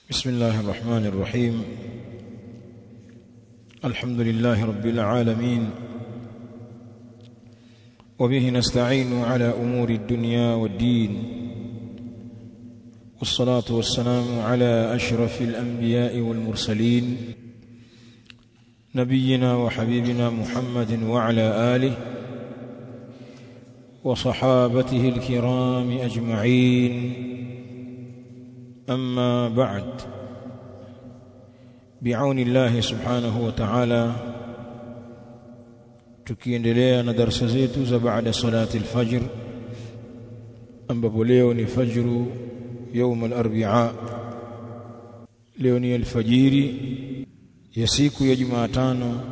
بسم الله الرحمن الرحيم. الحمد لله رب العالمين، وبه نستعين على أمور الدنيا والدين، والصلاة والسلام على أشرف الأنبياء والمرسلين نبينا وحبيبنا محمد وعلى آله وصحابته الكرام أجمعين. أما بعد، بعون الله سبحانه وتعالى tukiendelea na darasa zetu za baada salati al-fajr, ambapo leo ni fajru يوم الاربعاء. leo ni alfajiri ya siku ya Jumatano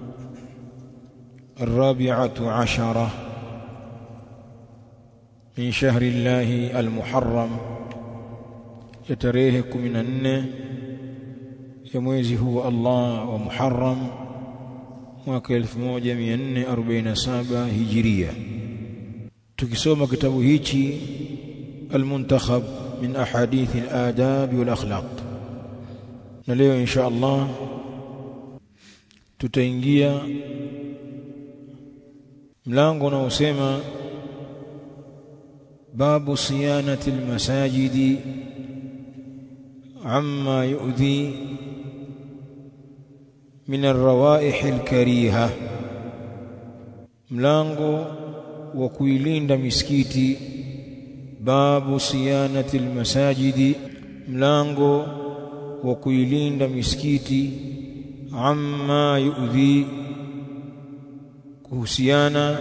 الرابعة عشرة من شهر الله المحرم، ya tarehe 14 ya mwezi huu Allah wa Muharram mwaka 1447 Hijiria, tukisoma kitabu hichi al-Muntakhab min ahadith al-adab wal akhlaq. Na leo insha Allah tutaingia mlango unaosema babu siyanati al-masajidi amma yu'dhi min ar-rawaih al-kariha, mlango wa kuilinda misikiti. Babu siyanati al-masajidi, mlango wa kuilinda misikiti. Amma yu'dhi, kuhusiana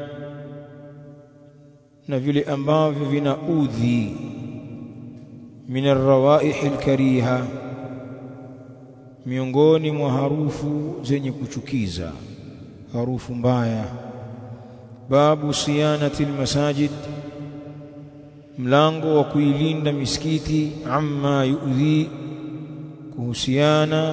na vile ambavyo vinaudhi. Min ar-rawaih al-kariha, miongoni mwa harufu zenye kuchukiza, harufu mbaya. Babu siyanati al-masajid, mlango wa kuilinda misikiti. Amma yu'dhi, kuhusiana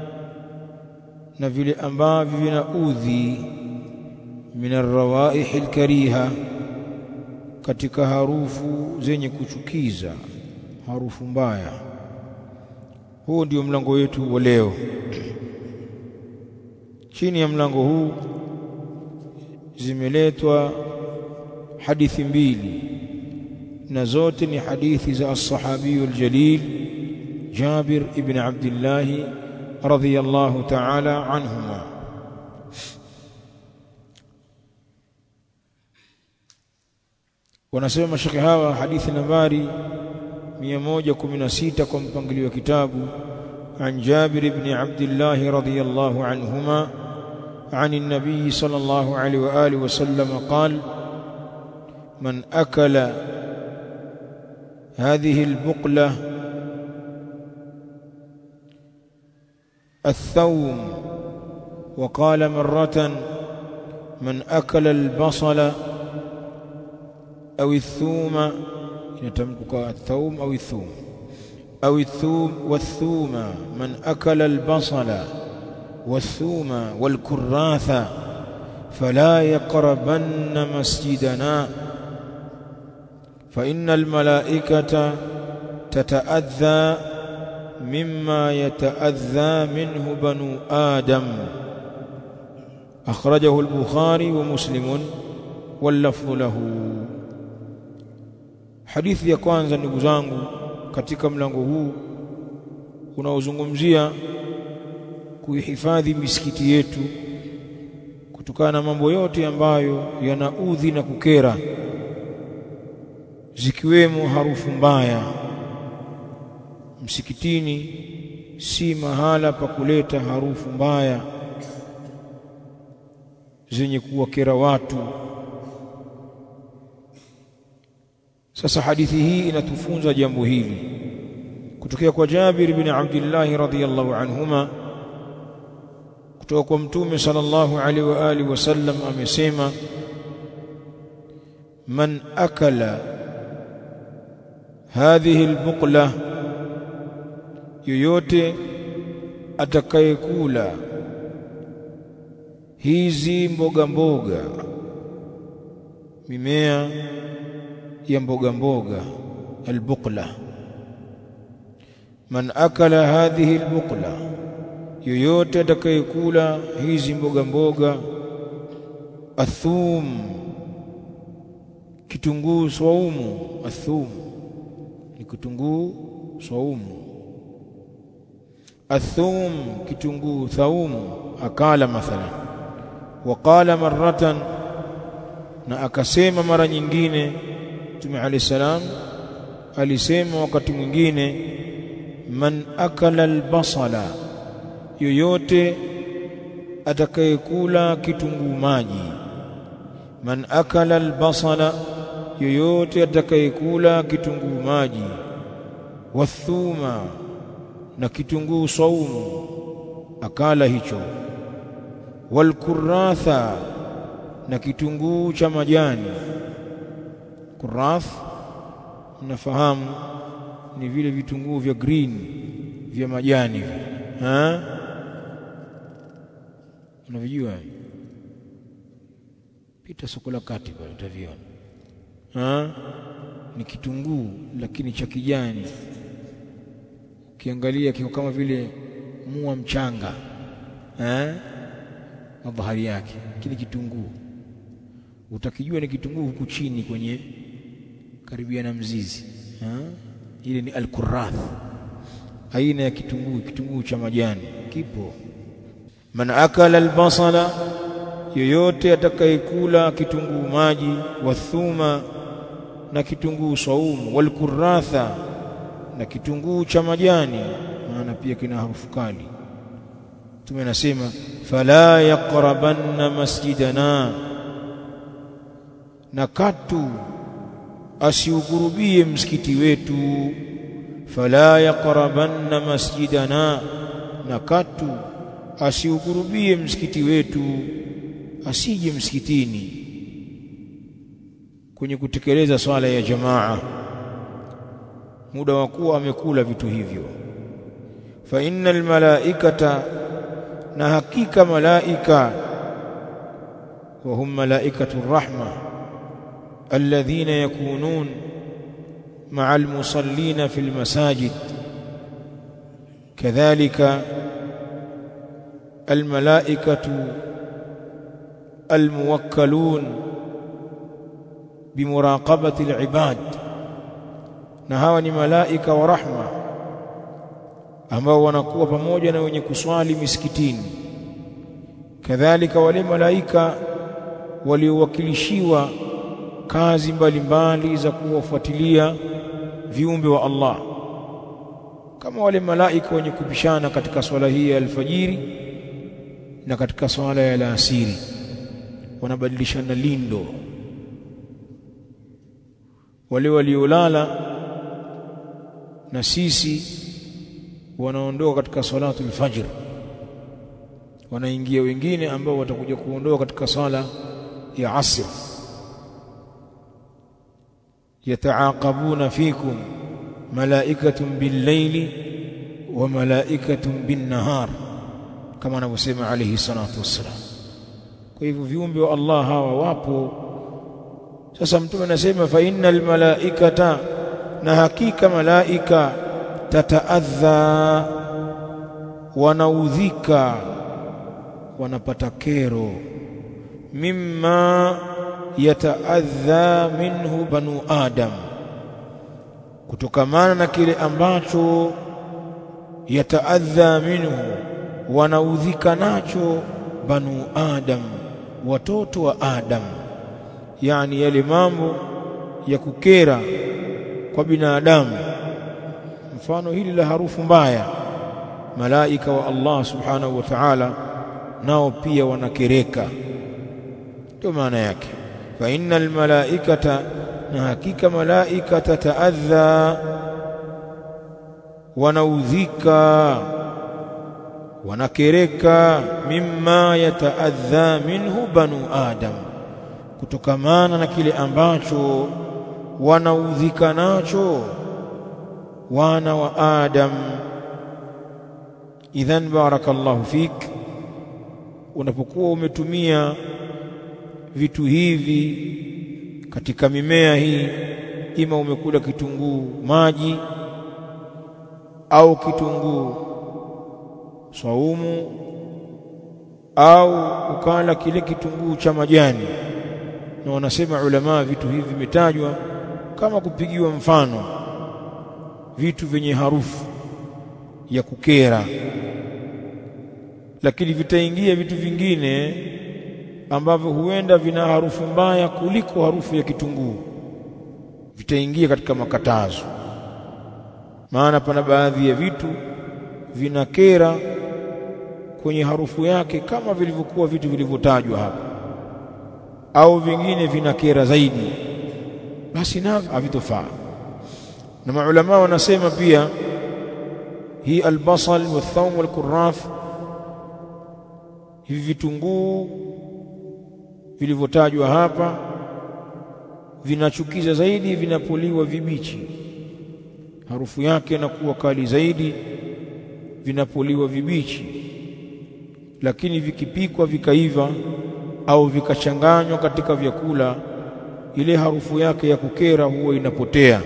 na vile ambavyo vinaudhi. Min ar-rawaih al-kariha, katika harufu zenye kuchukiza, harufu mbaya. Huu ndio mlango wetu wa leo. Chini ya mlango huu zimeletwa hadithi mbili, na zote ni hadithi za as-sahabi al-jalil Jabir ibn Abdullah radhiyallahu ta'ala anhuma. Wanasema mashekhi hawa, hadithi nambari 116 kwa mpangilio wa kitabu. An Jabir ibn Abdullah radhiyallahu anhuma عن النبي صلى الله عليه وآله وسلم قال: من أكل هذه البقلة الثوم، وقال مرة: من أكل البصل أو الثوم، يتمكك الثوم أو الثوم، أو الثوم والثوم، من أكل البصل والثوم والكراث فلا يقربن مسجدنا، فإن الملائكة تتأذى مما يتأذى منه بنو آدم. أخرجه البخاري ومسلم واللفظ له. Hadithi ya kwanza, ndugu zangu, katika mlango huu unaozungumzia kuihifadhi misikiti yetu kutokana na mambo yote ambayo yanaudhi na kukera, zikiwemo harufu mbaya. Msikitini si mahala pa kuleta harufu mbaya zenye kuwakera watu. Sasa hadithi hii inatufunza jambo hili kutokea kwa Jabir ibn Abdullah radhiyallahu anhuma, kutoka kwa Mtume sallallahu alaihi wa alihi wasallam amesema: man akala hadhihi albuqla, yoyote atakayekula hizi mboga mboga, mimea ya mboga mboga, albuqla, man akala hadhihi albuqla, yoyote atakayekula hizi mboga mboga, athum, kitunguu swaumu. Athum ni kitunguu swaumu. Athum kitunguu thaumu. Akala mathalan, waqala marratan, na akasema mara nyingine. Mtume alayhi salam alisema wakati mwingine, man akala albasala, yoyote atakayekula kitunguu maji. Man akala albasala, yoyote atakayekula kitunguu maji. Wathuma, na kitunguu saumu, akala hicho. Walkuratha, na kitunguu cha majani. Kurath mnafahamu ni vile vitunguu vya green vya majani, unavijua? Pita soko la kati pale utaviona. Ni kitunguu lakini cha kijani, ukiangalia kiko kama vile mua mchanga, madhari yake. Kile kitunguu utakijua ni kitunguu huku chini kwenye karibia na mzizi. Ile ni al-kurrath, aina ya kitunguu cha majani kipo. Man akala albasala, yoyote atakayekula kitunguu maji. Wathuma, na kitunguu saumu. Walkurratha, na kitunguu cha majani, maana pia kina harufu kali. Tumenasema fala yaqrabanna masjidana, na katu asiukurubie msikiti wetu. Fala yaqrabanna masjidana, na katu asiukurubie msikiti wetu, asije msikitini kwenye kutekeleza swala ya jamaa muda wa kuwa amekula vitu hivyo. Fa innal malaikata, na hakika malaika, wa hum malaikatu rahma alladhina yakunun ma'a almusallina fil masajid, kadhalika almalaikatu almuwakkalun bimuraqabati alibad, na hawa ni malaika wa rahma ambao wanakuwa pamoja na wenye kuswali misikitini. Kadhalika wale malaika waliowakilishiwa kazi mbalimbali za kuwafuatilia viumbe wa Allah, kama wale malaika wenye kupishana katika swala hii ya alfajiri na katika swala ya alasiri, wanabadilishana lindo. Wale waliolala na sisi wanaondoka katika salatul fajr, wanaingia wengine ambao watakuja kuondoka katika sala ya asr. Yataaqabuna fikum malaikatun bil-layli wa malaikatun bin-nahar, kama anavyosema alayhi salatu wassalam. Kwa hivyo viumbe wa Allah hawa wapo. Sasa mtume anasema fa innal malaikata, na hakika malaika, tataadha, wanaudhika, wanapata kero, mimma yataadha minhu banu adam, kutokamana na kile ambacho yataadha minhu, wanaudhika nacho, banu adam, watoto wa Adam. Yani yale mambo ya kukera kwa binadamu, mfano hili la harufu mbaya, malaika wa Allah subhanahu wa ta'ala nao pia wanakereka. Ndio maana yake fa innal malaikata, na hakika malaika, tataadha, wanaudhika, wanakereka, mimma yataadha minhu banu adam, kutokamana na kile ambacho wanaudhika nacho wana wa Adam. Idhan barakallahu fik, unapokuwa umetumia vitu hivi katika mimea hii, ima umekula kitunguu maji au kitunguu saumu au ukala kile kitunguu cha majani. Na wanasema ulama vitu hivi vimetajwa kama kupigiwa mfano vitu vyenye harufu ya kukera, lakini vitaingia vitu vingine ambavyo huenda vina harufu mbaya kuliko harufu ya kitunguu, vitaingia katika makatazo. Maana pana baadhi ya vitu vinakera kwenye harufu yake kama vilivyokuwa vitu vilivyotajwa hapa, au vingine vinakera zaidi, basi navyo havitofaa. Na maulama wanasema pia hii albasal wathaum walkurraf, hivi vitunguu vilivyotajwa hapa vinachukiza zaidi vinapoliwa vibichi, harufu yake inakuwa kali zaidi vinapoliwa vibichi, lakini vikipikwa vikaiva au vikachanganywa katika vyakula, ile harufu yake ya kukera huwa inapotea.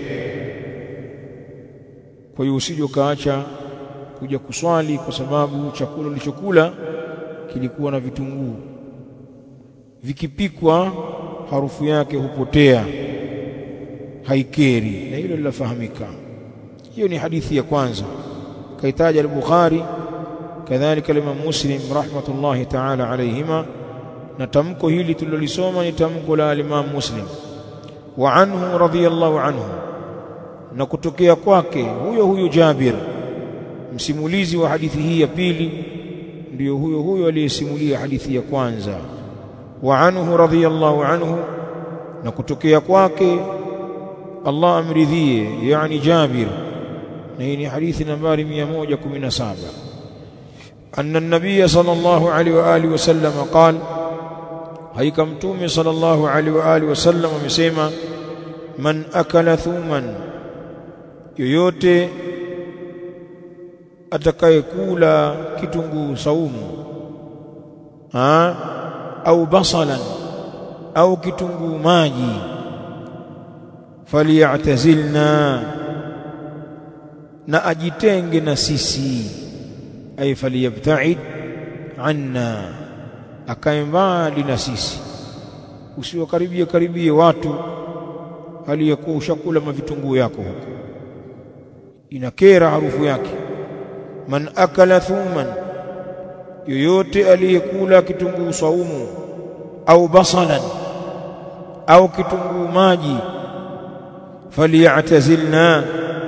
Kwa hiyo usije kaacha kuja kuswali kwa sababu chakula ulichokula kilikuwa na vitunguu. Vikipikwa harufu yake hupotea, haikeri, na hilo linafahamika. Hiyo ni hadithi ya kwanza kaitaja al-Bukhari, kadhalika Imam Muslim rahmatullahi ta'ala alayhima, na tamko hili tulilolisoma ni tamko la Imam Muslim. Wa anhu radhiyallahu anhu, na kutokea kwake huyo huyo Jabir, msimulizi wa hadithi hii ya pili, ndio huyo huyo aliyesimulia hadithi ya kwanza. Wa anhu radhiyallahu anhu, na kutokea kwake Allah amridhie, yani Jabir, na hii ni hadithi nambari 117. Anna an-nabiy sallallahu alaihi wa alihi wasallam qala, haika mtume sallallahu alaihi wa alihi wasallam amesema, man akala thuman, yoyote atakayekula kitunguu saumu au basalan au kitunguu maji, faliyatazilna, na ajitenge na sisi, ay faliyabta'id anna, akae mbali na sisi. Usiwakaribie watu aliyekuwa ushakula mavitunguu yako huko, inakera harufu yake. Man akala thuman, yoyote aliyekula kitunguu saumu au basalan au kitunguu maji, faliyatazilna,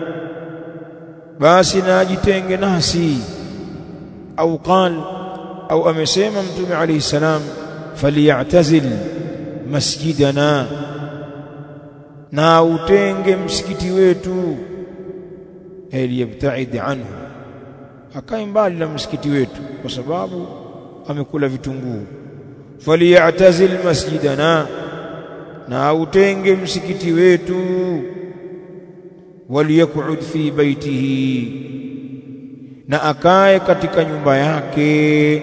basi na ajitenge nasi. Au qal, au amesema mtume alayhi salam, faliyatazil masjidana, na utenge msikiti wetu, aliyabtaid anhu, akae mbali na msikiti wetu kwa sababu amekula vitunguu. Faliyatazil masjidana, na utenge msikiti wetu. Waliyakud fi baitihi, na akae katika nyumba yake,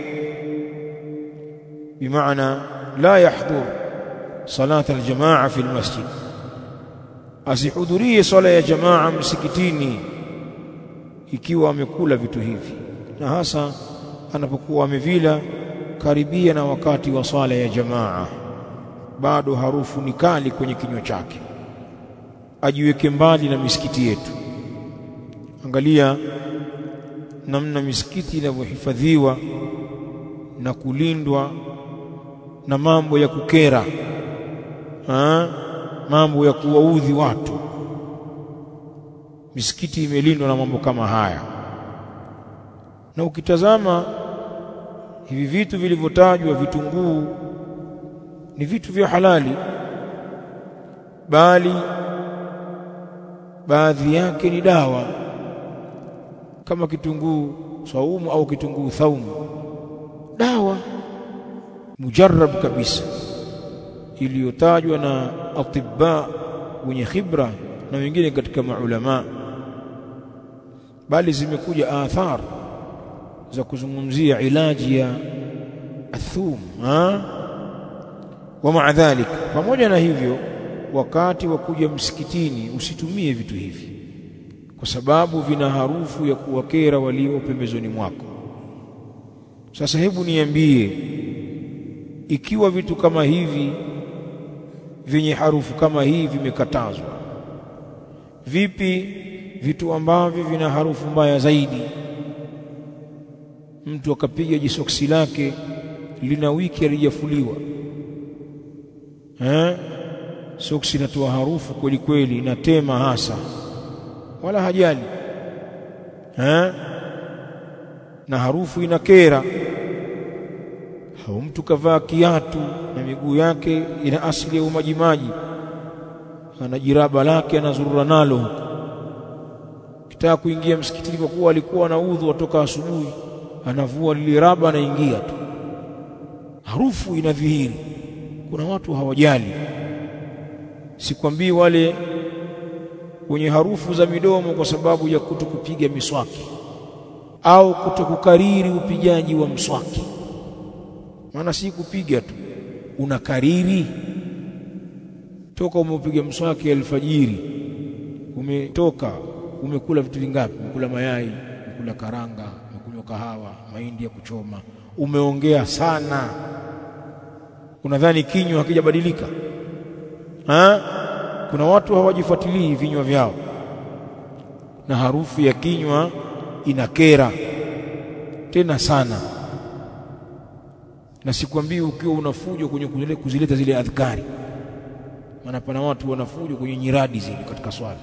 bimaana la yahdhur salat aljamaa fi almasjid, asihudhurie sala ya jamaa msikitini ikiwa amekula vitu hivi, na hasa anapokuwa amevila karibia na wakati wa sala ya jamaa, bado harufu ni kali kwenye kinywa chake. Ajiweke mbali na misikiti yetu. Angalia namna misikiti inavyohifadhiwa na kulindwa na mambo ya kukera, mambo ya kuwaudhi watu. Misikiti imelindwa na mambo kama haya. Na ukitazama hivi vitu vilivyotajwa, vitunguu ni vitu vya halali, bali baadhi yake ni dawa, kama kitunguu saumu au kitunguu thaumu, dawa mujarrab kabisa, iliyotajwa na atibba wenye khibra na wengine katika maulama, bali zimekuja athar za kuzungumzia ilaji ya athum. Wa maa dhalik, pamoja na hivyo, wakati wa kuja msikitini usitumie vitu hivi, kwa sababu vina harufu ya kuwakera walio pembezoni mwako. Sasa hebu niambie, ikiwa vitu kama hivi vyenye harufu kama hii vimekatazwa, vipi vitu ambavyo vina harufu mbaya zaidi? Mtu akapiga jisoksi lake lina wiki halijafuliwa, soksi inatoa harufu kweli kweli, inatema hasa, wala hajali, na harufu inakera. Au mtu kavaa kiatu na miguu yake ina asili ya umajimaji, ana jiraba lake anazurura nalo, kitaka kuingia msikitini kwa kuwa alikuwa na udhu kutoka asubuhi, anavua lile raba anaingia tu, harufu inadhihiri. Kuna watu hawajali. Sikwambii wale wenye harufu za midomo kwa sababu ya kutokupiga miswaki au kutokukariri upigaji wa mswaki. Maana si kupiga tu, unakariri. Toka umepiga mswaki alfajiri, umetoka umekula vitu vingapi? Umekula mayai, umekula karanga, umekunywa kahawa, mahindi ya kuchoma, umeongea sana. Unadhani kinywa hakijabadilika? Kuna watu hawajifuatilii vinywa vyao, na harufu ya kinywa inakera tena sana. Na sikwambii ukiwa unafujo kwenye kuzileta zile adhkari, maana pana watu wanafujo kwenye nyiradi zile katika swala,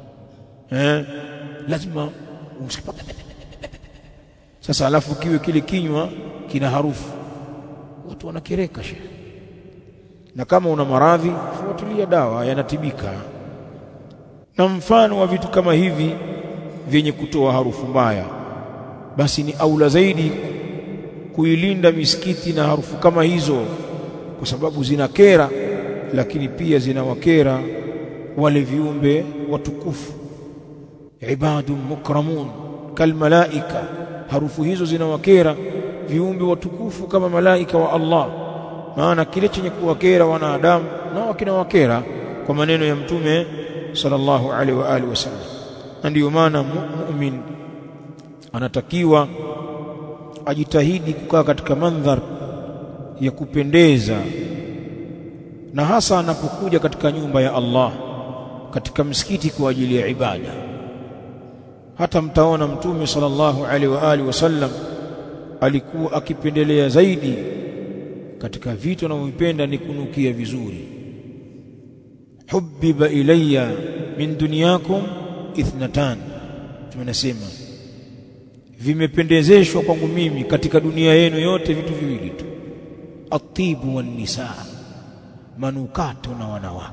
lazima umsikapata. Sasa alafu kiwe kile kinywa kina harufu, watu wanakereka shehe. Na kama una maradhi, fuatilia dawa, yanatibika. Na mfano wa vitu kama hivi vyenye kutoa harufu mbaya, basi ni aula zaidi kuilinda misikiti na harufu kama hizo, kwa sababu zinakera, lakini pia zinawakera wale viumbe watukufu, ibadun mukramun kal malaika. Harufu hizo zinawakera viumbe watukufu kama malaika wa Allah. Maana kile chenye kuwakera wanadamu nao kinawakera, kwa maneno ya Mtume sallallahu alaihi wa alihi wasallam. Ndio maana mu'min anatakiwa ajitahidi kukaa katika mandhar ya kupendeza, na hasa anapokuja katika nyumba ya Allah, katika msikiti kwa ajili ya ibada. Hata mtaona Mtume sallallahu alaihi wa alihi wasallam alikuwa akipendelea zaidi katika vitu anavyopenda ni kunukia vizuri. Hubbiba ilayya min dunyakum ithnatan, tunasema vimependezeshwa kwangu mimi katika dunia yenu yote vitu viwili tu, atibu wan nisaa, manukato na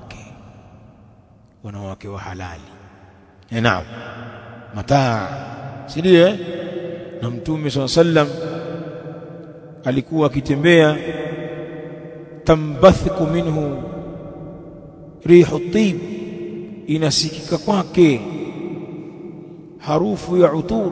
wanawake wa halali. Naam, mataa, sidie. Na Mtume sallallahu alaihi wasallam alikuwa akitembea, tambathiku minhu rihu tib, inasikika kwake harufu ya utur,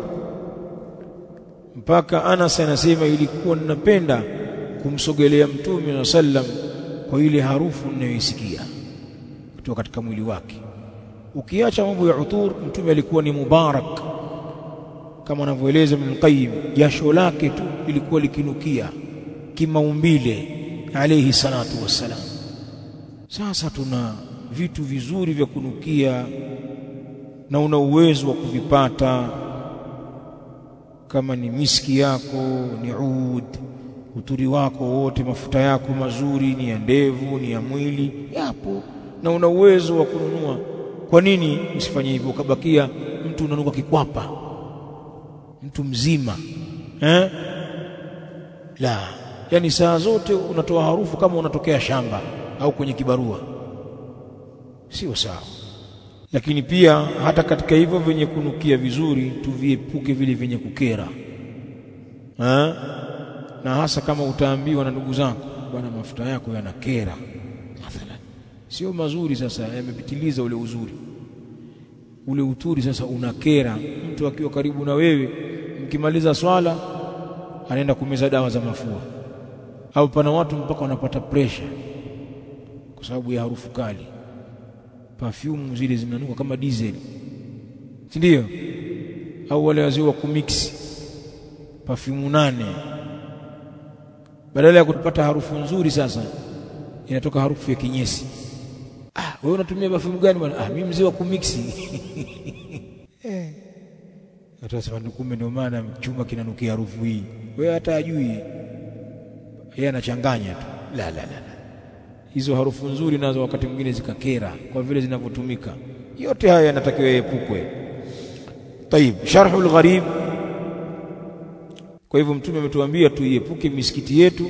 mpaka Anas anasema ilikuwa ninapenda kumsogelea Mtume sallam kwa ile harufu ninayoisikia kutoka katika mwili wake. Ukiacha mambo ya utur, Mtume alikuwa ni mubarak, kama anavyoeleza Ibn Qayyim, jasho lake tu lilikuwa likinukia kimaumbile alayhi salatu wassalam. Sasa tuna vitu vizuri vya kunukia na una uwezo wa kuvipata, kama ni miski yako, ni ud, uturi wako wote, mafuta yako mazuri, ni ya ndevu, ni ya mwili, yapo na una uwezo wa kununua. Kwa nini usifanye hivyo? Ukabakia mtu unanuka kikwapa, mtu mzima, la, yani saa zote unatoa harufu kama unatokea shamba au kwenye kibarua, sio sawa. Lakini pia hata katika hivyo vyenye kunukia vizuri tuviepuke vile vyenye kukera, na hasa kama utaambiwa na ndugu zako, bwana mafuta yako yanakera mathalan, sio mazuri. Sasa yamepitiliza ule uzuri, ule uturi sasa unakera. Mtu akiwa karibu na wewe, mkimaliza swala anaenda kumeza dawa za mafua, au pana watu mpaka wanapata pressure kwa sababu ya harufu kali. Perfume zile zinanuka kama diesel. ndio, au wale wazee wa kumix perfume 8, badala ya kupata harufu nzuri sasa inatoka harufu ya kinyesi. Wewe unatumia perfume gani bwana? Mimi mzee wa kumix. Atasema kumbe ndio maana chuma kinanukia harufu hii. Wewe hata ajui, yeye anachanganya tu. La. Hizo harufu nzuri nazo wakati mwingine zikakera kwa vile zinavyotumika. Yote haya yanatakiwa yaepukwe. Tayib, sharhul gharib. Kwa hivyo mtume ametuambia tuiepuke misikiti yetu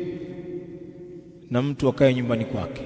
na mtu akae nyumbani kwake.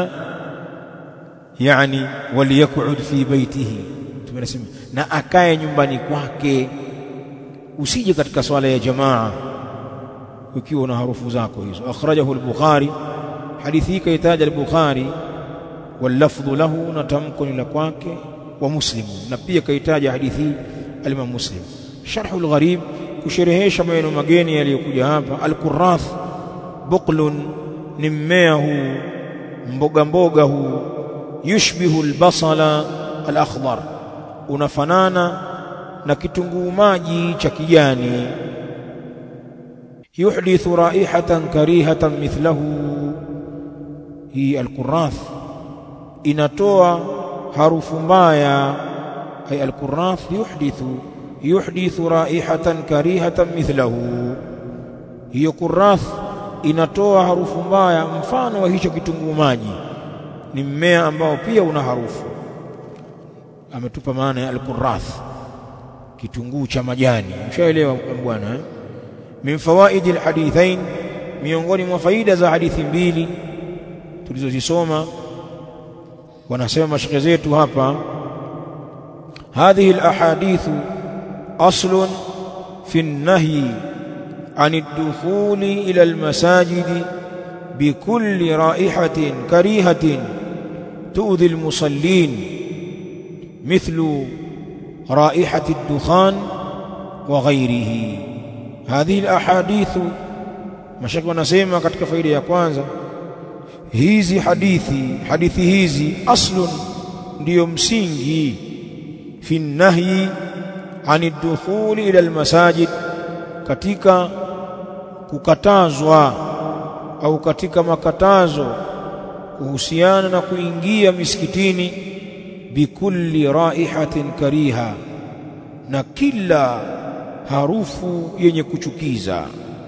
Yani waliyakud fi baitihi, tumesema na akae nyumbani kwake. Usije katika swala ya jamaa ukiwa na harufu zako hizo. Akhrajahu al-Bukhari, hadithi hii kaitaja al-Bukhari, wal lafdhu lahu, na tamko ni la kwake, wa Muslim, na pia kaitaja hadithi al-Imam Muslim. Sharhul gharib, kusherehesha maneno mageni yaliyokuja hapa. Al-kurrath buqlun, ni mmea huu, mboga huu, yushbihu al-basala al-akhdar, unafanana na kitunguu maji cha kijani. Yuhdithu raihatan karihatan mithlahu, hii al-kurrath inatoa harufu mbaya. Ay al-kurrath yuhdithu raihatan karihatan mithlahu, hiyo kurrath inatoa harufu mbaya mfano wa hicho kitunguu maji. Ni mmea ambao pia una harufu. Ametupa maana ya al-kurrath, kitunguu cha majani. Ushaelewa bwana? Min fawaidi al-hadithain, miongoni mwa faida za hadithi mbili tulizozisoma, wanasema mashekhe zetu hapa, hadhihi al-ahadithu aslun fi an-nahy an ad-dukhul ila al-masajid bikulli raihatin karihatin tu'dhi al-musallin mithlu raihati ad-dukhan wa ghayrihi. Hadhihi al-ahadithu, mashaka wanasema katika faida ya kwanza, hizi hadithi hizi aslun, ndiyo msingi, fi nahyi ani dukhuli ila almasajid, katika kukatazwa au katika makatazo kuhusiana na kuingia misikitini, bikulli raihatin kariha, na kila harufu yenye kuchukiza.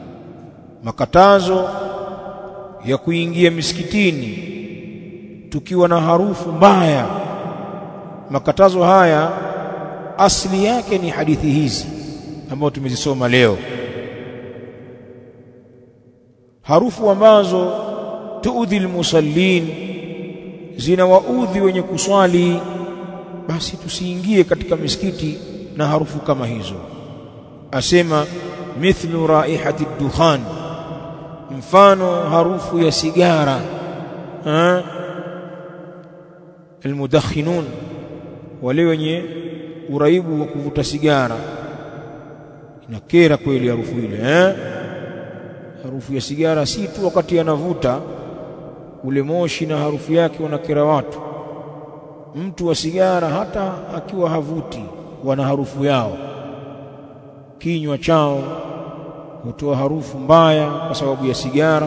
Makatazo ya kuingia misikitini tukiwa na harufu mbaya. Makatazo haya asili yake ni hadithi hizi ambazo tumezisoma leo, harufu ambazo tuudhi almusallin, zinawaudhi wenye kuswali. Basi tusiingie katika misikiti na harufu kama hizo. Asema mithlu raihati ad-dukhan, mfano harufu ya sigara. Almudakhinun, wale wenye uraibu wa kuvuta sigara, inakera kweli harufu ile. Harufu ya sigara si tu wakati anavuta ule moshi na harufu yake wanakera watu. Mtu wa sigara hata akiwa havuti wana harufu yao. Kinywa chao hutoa harufu mbaya kwa sababu ya sigara,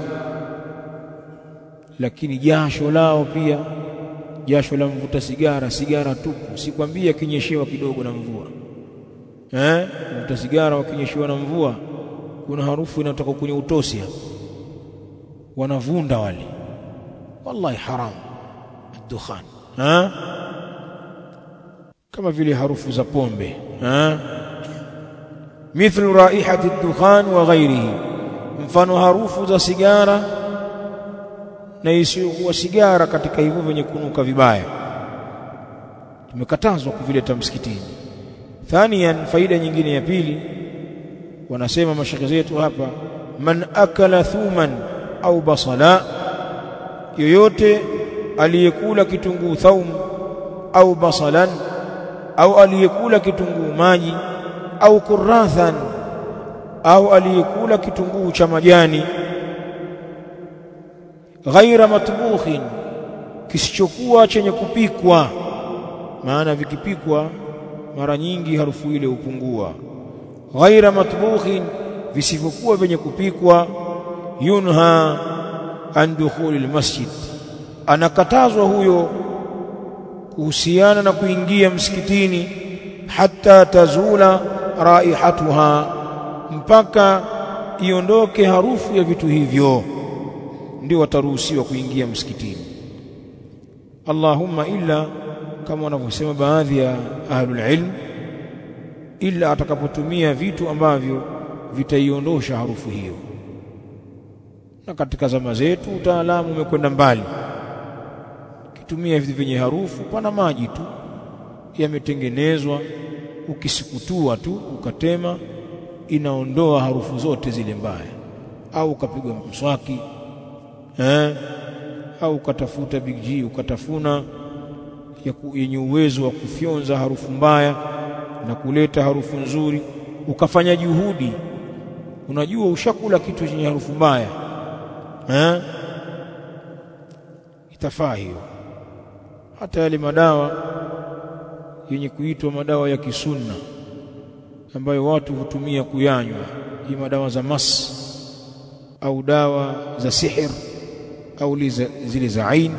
lakini jasho lao pia, jasho la mvuta sigara tupu. Sikwambia kinyeshewa kidogo na mvua. Mvuta sigara wakinyeshewa na mvua, kuna harufu inatoka kwenye utosi hapo, wanavunda wale. Wallahi haram ad-dukhan. Kama vile harufu za pombe. Mithlu raihati ad-dukhan wa ghayrihi, mfano harufu za sigara na isiyokuwa sigara, katika hivyo vyenye kunuka vibaya tumekatazwa kuvileta msikitini. Thaniyan, faida nyingine ya pili, wanasema mashaka zetu hapa, man akala thuman au basala, yoyote aliyekula kitunguu thaum au basalan, au aliyekula kitunguu maji, au kurrathan, au aliyekula kitunguu cha majani, ghaira matbukhin, kisichokuwa chenye kupikwa. Maana vikipikwa mara nyingi harufu ile hupungua. Ghaira matbukhin, visivyokuwa vyenye kupikwa. Yunha an dukhulil masjid, anakatazwa huyo kuhusiana na kuingia msikitini. Hatta tazula raihatuha, mpaka iondoke harufu ya vitu hivyo, ndio wataruhusiwa kuingia msikitini. Allahumma illa, kama wanavyosema baadhi ya ahlul ilm, ila atakapotumia vitu ambavyo vitaiondosha harufu hiyo. Na katika zama zetu utaalamu umekwenda mbali. Kitumia vitu vyenye harufu, pana maji tu yametengenezwa, ukisikutua tu ukatema, inaondoa harufu zote zile mbaya. Au ukapigwa mswaki, au ukatafuta Big G ukatafuna yenye uwezo wa kufyonza harufu mbaya na kuleta harufu nzuri, ukafanya juhudi, unajua ushakula kitu chenye harufu mbaya, itafaa hiyo. Hata yale madawa yenye kuitwa madawa ya kisunna ambayo watu hutumia kuyanywa, hii madawa za mas au dawa za sihir au zile za ain,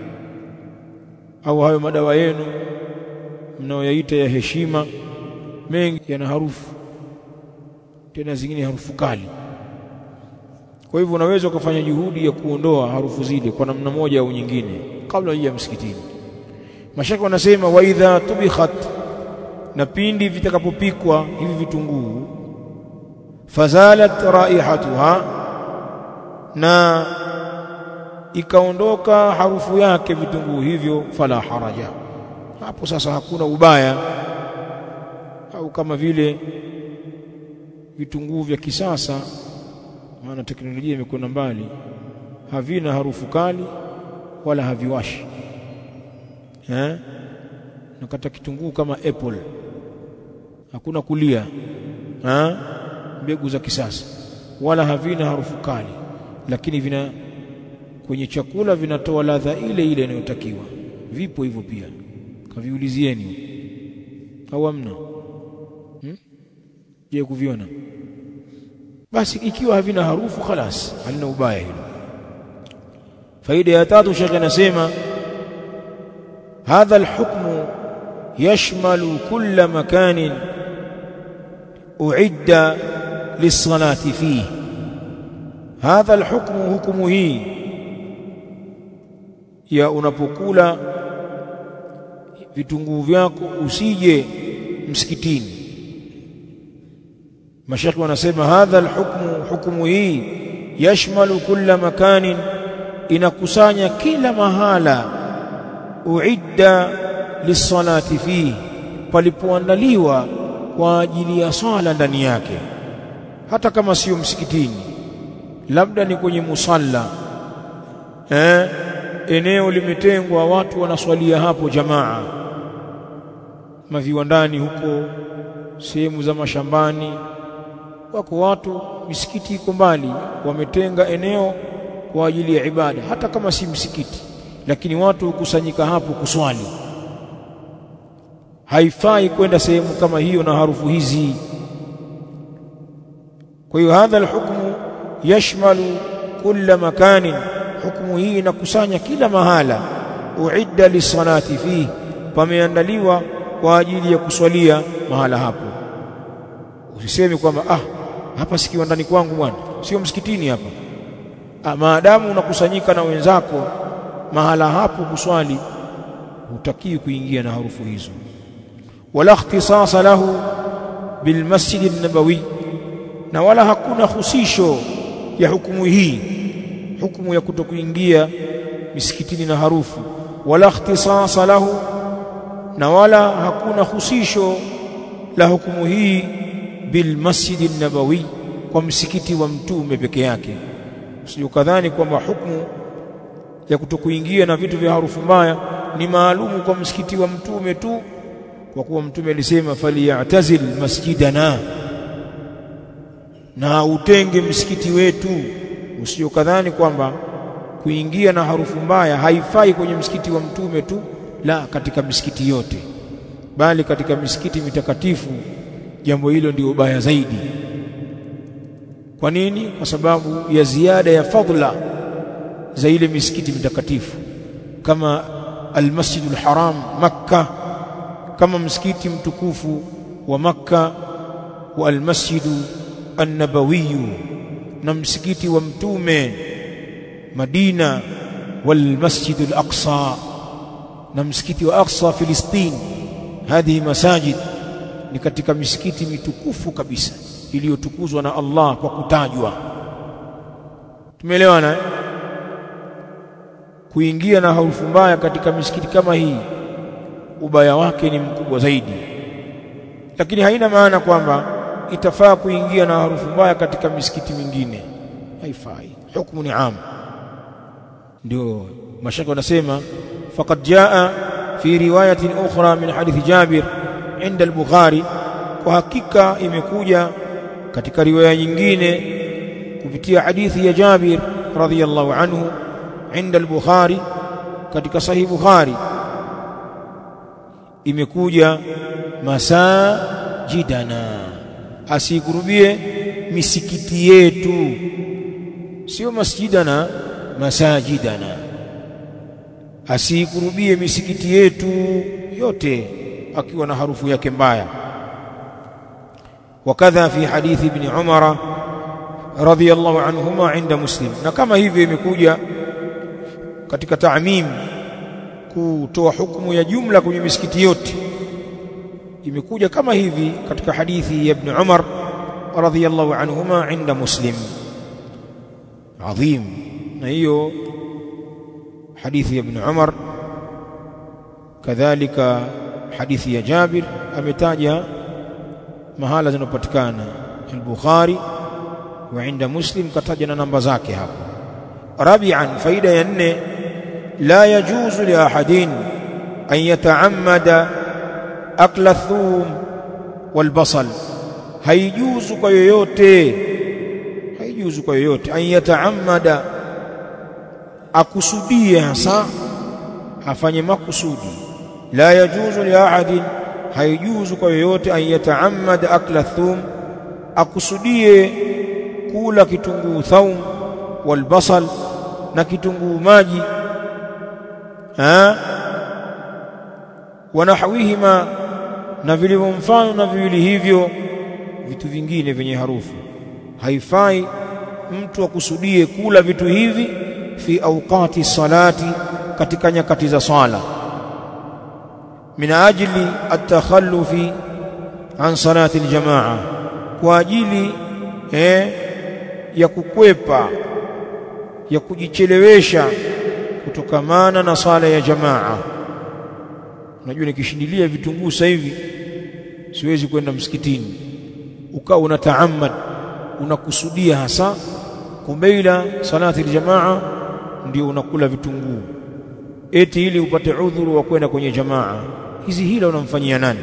au hayo madawa yenu mnaoyaita ya heshima, mengi yana harufu, tena zingine harufu kali. Kwa hivyo unaweza ukafanya juhudi ya kuondoa harufu zile kwa namna moja au nyingine kabla ya msikitini. Mashaka wanasema wa idha tubikhat, na pindi vitakapopikwa hivi vitunguu, fazalat raihatuha, na ikaondoka harufu yake vitunguu hivyo, fala haraja, hapo sasa hakuna ubaya. Au kama vile vitunguu vya kisasa, maana teknolojia imekwenda mbali, havina harufu kali wala haviwashi. Nakata kitunguu kama apple, hakuna kulia, mbegu za kisasa, wala havina harufu kali, lakini vina kwenye chakula vinatoa ladha ile ile inayotakiwa. Vipo hivyo pia, kaviulizieni au amna? Je, kuviona? Basi ikiwa havina harufu khalas, halina ubaya hilo. Faida ya tatu, Sheikh anasema hadha alhukmu yashmalu kulla makanin uidda lisalati fihi. Hadha alhukmu, hukumu hii ya unapokula vitunguu vyako usije msikitini. Mashayikh wanasema hadha alhukmu, hukumu hii yashmalu kulla makanin, inakusanya kila mahala, uidda lisalati fihi, palipoandaliwa kwa ajili ya swala ndani yake. Hata kama sio msikitini, labda ni kwenye musalla, eneo limetengwa watu wanaswalia hapo jamaa, maviwandani huko, sehemu za mashambani, wako watu, misikiti iko mbali, wametenga eneo kwa ajili ya ibada. Hata kama si msikiti, lakini watu hukusanyika hapo kuswali. Haifai kwenda sehemu kama hiyo na harufu hizi. Kwa hiyo hadha alhukmu yashmalu kulla makanin, hukumu hii inakusanya kila mahala, uidda lisalati fihi, pameandaliwa kwa ajili ya kuswalia mahala hapo. Usiseme kwamba hapa si kiwandani kwangu bwana, sio msikitini hapa. Maadamu unakusanyika na wenzako mahala hapo kuswali, hutakiwi kuingia na harufu hizo. Wala ikhtisasa lahu bil masjid an-nabawi, na wala hakuna husisho ya hukumu hii, hukumu ya kutokuingia misikitini na harufu. Wala ikhtisasa lahu, na wala hakuna husisho la hukumu hii bil masjid an-nabawi, kwa msikiti wa mtume peke yake. Usijukadhani kwamba hukumu ya kutokuingia na vitu vya harufu mbaya ni maalumu kwa msikiti wa mtume tu, kwa kuwa mtume alisema faliyatazil masjidana, na utenge msikiti wetu. Usijukadhani kwamba kuingia na harufu mbaya haifai kwenye msikiti wa mtume tu, la, katika misikiti yote. bali katika misikiti mitakatifu jambo hilo ndio baya zaidi. Kwa nini? Kwa sababu ya ziada ya fadhila za ile misikiti mitakatifu, kama al-Masjidul Haram Makkah, kama msikiti mtukufu wa Makkah, wa al-Masjidu an-Nabawi, na msikiti wa Mtume Madina, wal Masjidul Aqsa, na msikiti wa Aqsa Filistini. Hadhi masajid ni katika misikiti mitukufu kabisa iliyotukuzwa na Allah kwa kutajwa. Tumeelewana? Kuingia na harufu mbaya katika misikiti kama hii, ubaya wake ni mkubwa zaidi, lakini haina maana kwamba itafaa kuingia na harufu mbaya katika misikiti mingine. Haifai, hukumu ni am. Ndio mashaka wanasema faqad jaa fi riwayatin ukhra min hadith Jabir inda al-Bukhari, kwa hakika imekuja katika riwaya nyingine kupitia hadithi ya Jabir radhiyallahu anhu inda al-Bukhari, katika sahih Bukhari imekuja masajidana, asikurubie misikiti yetu, sio masjidana, masajidana, asikurubie misikiti yetu yote akiwa na harufu yake mbaya. Wakadha fi hadithi ibn Umar radhiyallahu anhuma inda Muslim, na kama hivyo imekuja katika ta'mim, kutoa hukumu ya jumla kwenye misikiti yote, imekuja kama hivi katika hadithi ya ibn Umar radhiyallahu anhuma inda Muslim. Adhim. Na hiyo hadithi ya ibn Umar, kadhalika hadithi ya Jabir ametaja mahala zinapatikana al-Bukhari wa inda Muslim, kataja na namba zake hapo. Rabi'an, faida ya 4, la yajuzu li ahadin an yata'ammada akla thum wal basal, haijuzu kwa yoyote, haijuzu kwa yoyote an yata'ammada, akusudie hasa, afanye makusudi. La yajuzu li ahadin, haijuzu kwa yoyote an yata'ammada akla thum, akusudie kula kitunguu thaum wal basal, na kitunguu maji, wanahwihima, na vilivyo mfano na viwili hivyo, vitu vingine vyenye harufu. Haifai mtu akusudie kula vitu hivi fi awqati salati, katika nyakati za sala, min ajli at-takhallufi an salati al-jamaa, kwa ajili ya kukwepa, ya kujichelewesha kutokamana na sala ya jamaa. Unajua, nikishindilia vitunguu sasa hivi siwezi kwenda msikitini, ukawa unataammad, unakusudia hasa kubaila salati aljamaa ndio unakula vitunguu eti ili upate udhuru wa kwenda kwenye jamaa. Hizi hila unamfanyia nani?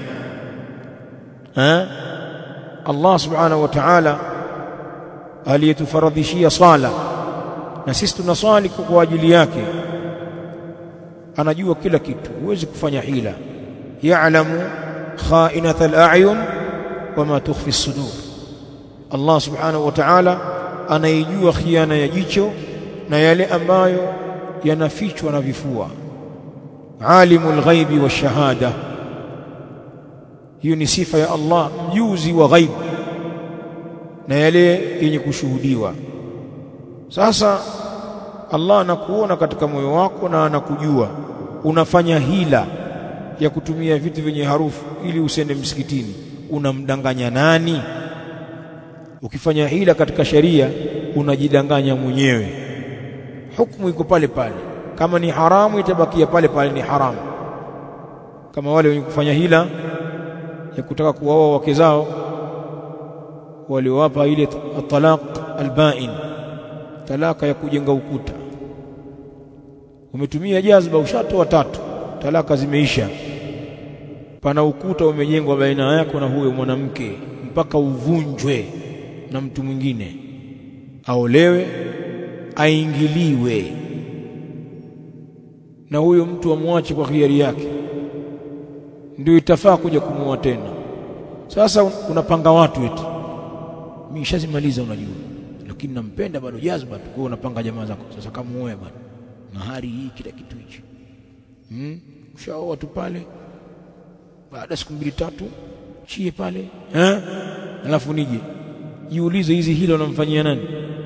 Allah subhanahu wa ta'ala aliyetufaradhishia sala, na sisi tunaswali kwa ajili yake, anajua kila kitu, huwezi kufanya hila. Ya'lamu kha'inata al-a'yun wama tukhfi as-sudur. Allah subhanahu wa ta'ala anaijua khiana ya jicho na yale ambayo yanafichwa na vifua. Alimul ghaibi wash-shahada, hiyo ni sifa ya Allah, mjuzi wa ghaib na yale yenye kushuhudiwa. Sasa Allah anakuona katika moyo wako na anakujua unafanya hila ya kutumia vitu vyenye harufu ili usende msikitini. Unamdanganya nani? Ukifanya hila katika sharia unajidanganya mwenyewe. Hukumu iko pale pale, kama ni haramu itabakia pale pale ni haramu. Kama wale wenye kufanya hila ya kutaka kuwaoa wake zao, waliowapa ile talaq albain, talaka ya kujenga ukuta. Umetumia jazba, ushatoa 3, talaka zimeisha, pana ukuta umejengwa baina yako na huyo mwanamke mpaka uvunjwe na mtu mwingine, aolewe, aingiliwe na huyo mtu, amwache kwa hiari yake. ndio itafaa kuja kumuoa tena. Sasa unapanga watu eti mimi nishazimaliza unajua, lakini nampenda bado jazba tu. Kwa unapanga jamaa zako sasa kamuoe bwana, mahari hii kila kitu hichi. Ushaoa tu pale, baada siku 2-3 chie pale, alafu nije jiulize hizi hilo unamfanyia nani?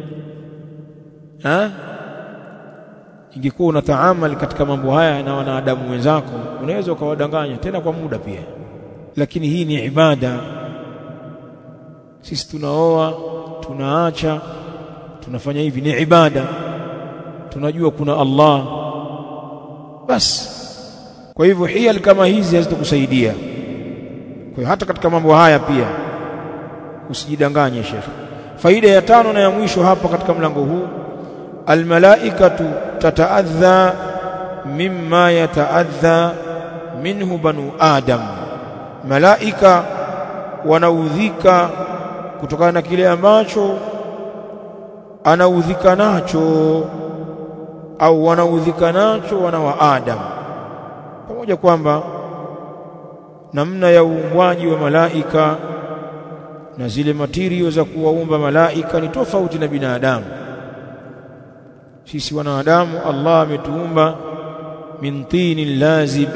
Ingekuwa unataamali katika mambo haya na wanadamu wenzako, unaweza ukawadanganya tena kwa muda pia. Lakini hii ni ibada. Sisi tunaoa, tunaacha, tunafanya hivi, ni ibada. Tunajua kuna Allah basi. Kwa hivyo hiyal kama hizi hazitakusaidia. Kwa hiyo hata katika mambo haya pia usijidanganye Sheikh. Faida ya 5 na ya mwisho hapa katika mlango huu, almalaikatu tataadha mimma yataadha minhu banu Adam. Malaika wanaudhika kutokana na kile ambacho anaudhika nacho au wanaudhika nacho wana wa Adam. Pamoja kwamba namna ya uumbwaji wa malaika na zile material za kuwaumba malaika ni tofauti na binadamu. Sisi wanadamu Allah ametuumba min tinin lazib,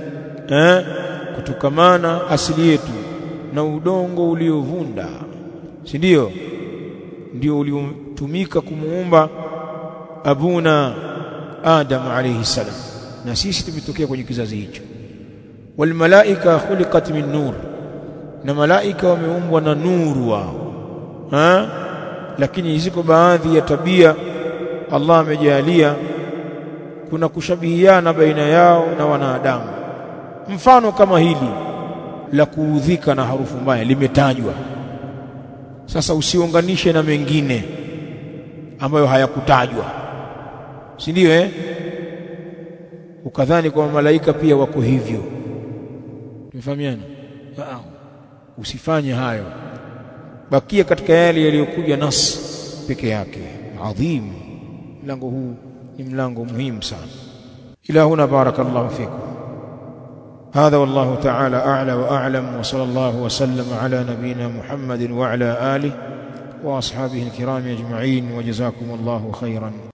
kutokamana asili yetu na udongo uliovunda, si ndio? Ndio uliotumika kumuumba abuna Adam alayhi salam, na sisi tumetokea kwenye kizazi hicho. Wal malaika khuliqat min nur, na malaika wameumbwa na nuru wao. Lakini ziko baadhi ya tabia Allah amejalia kuna kushabihiana baina yao na wanadamu. Mfano kama hili la kuudhika na harufu mbaya limetajwa. Sasa usiunganishe na mengine ambayo hayakutajwa, si ndio? Ukadhani kwa malaika pia wako hivyo. Tumefahamiana? Usifanye hayo, bakia katika yale yaliyokuja nas peke yake. Adhim, mlango huu ni mlango muhimu sana. Ila huna barakallahu fikum. هذا والله تعالى أعلى وأعلم، وصلى الله وسلم على نبينا محمد وعلى آله وأصحابه الكرام أجمعين، وجزاكم الله خيرا.